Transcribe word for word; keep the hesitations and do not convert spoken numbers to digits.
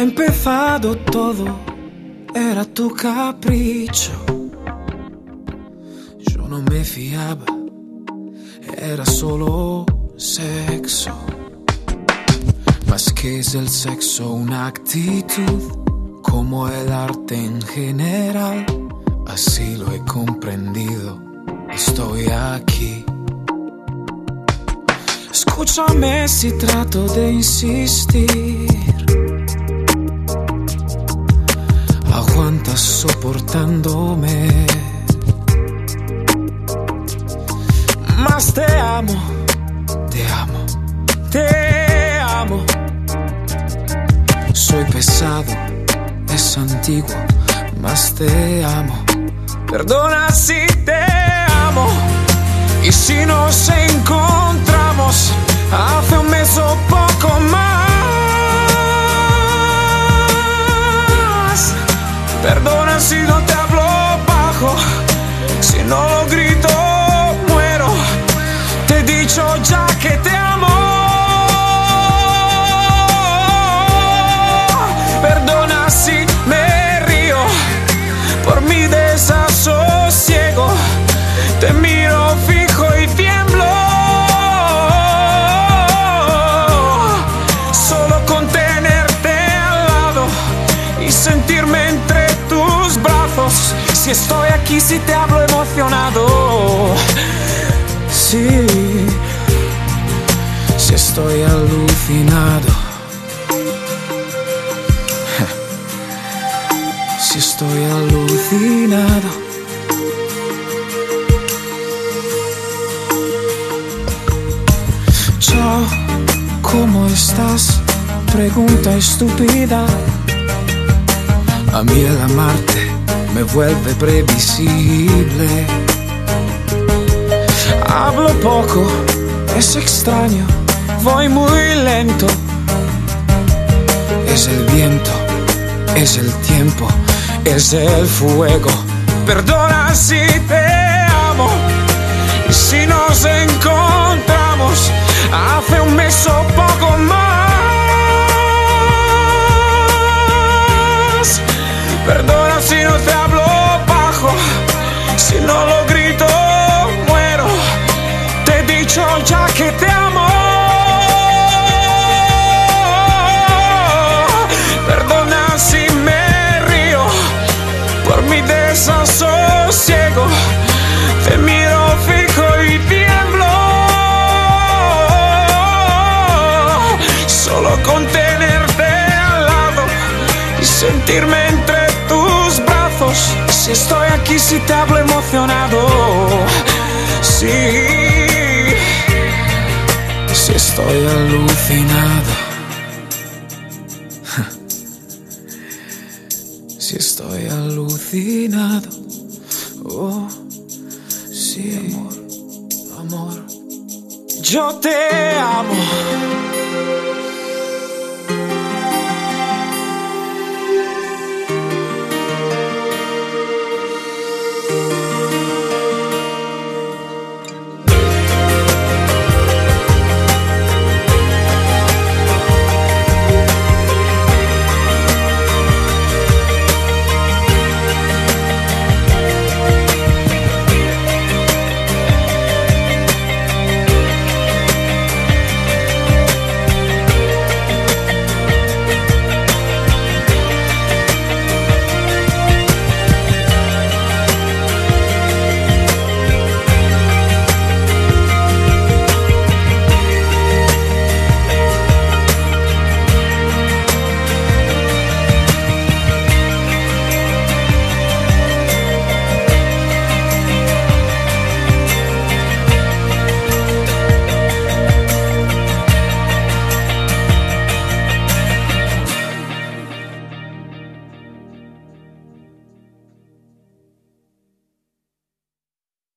empezado todo, era tu capricho. Yo no me fiaba, era solo sexo. Más que es el sexo, una actitud, como el arte en general. Así lo he comprendido, estoy aquí. Escúchame si trato de insistir. Aguantas soportándome. Más te amo, te amo, te amo. Soy pesado, es antiguo, más te amo. Perdona si te amo. Y si nos encontramos hace un mes o poco más. Perdona si no te hablo bajo, si no lo grito muero. Te he dicho ya que te amo. Perdona si me río por mi desasosiego. Te miro fijo y tiemblo. Solo con tenerte al lado y sentirme entre tus brazos. Si estoy aquí, si te hablo emocionado. Sí, si estoy alucinado. Si estoy alucinado. Chao, ¿cómo estás? Pregunta estúpida. A mí el amarte me vuelve previsible. Hablo poco, es extraño, voy muy lento. Es el viento, es el tiempo, es el fuego. Perdona si te amo. Y si nos encontramos hace un mes o poco más. Perdona si no te hablo bajo, si no lo grito muero. Te he dicho ya que te amo. Perdona si me río por mi desasosiego. Te miro fijo y tiemblo. Solo con tenerte al lado y sentirme entre tus brazos. Si estoy aquí, si te hablo emocionado. Sí, si estoy alucinado. Si estoy alucinado. Oh, sí, amor, amor. Yo te amo.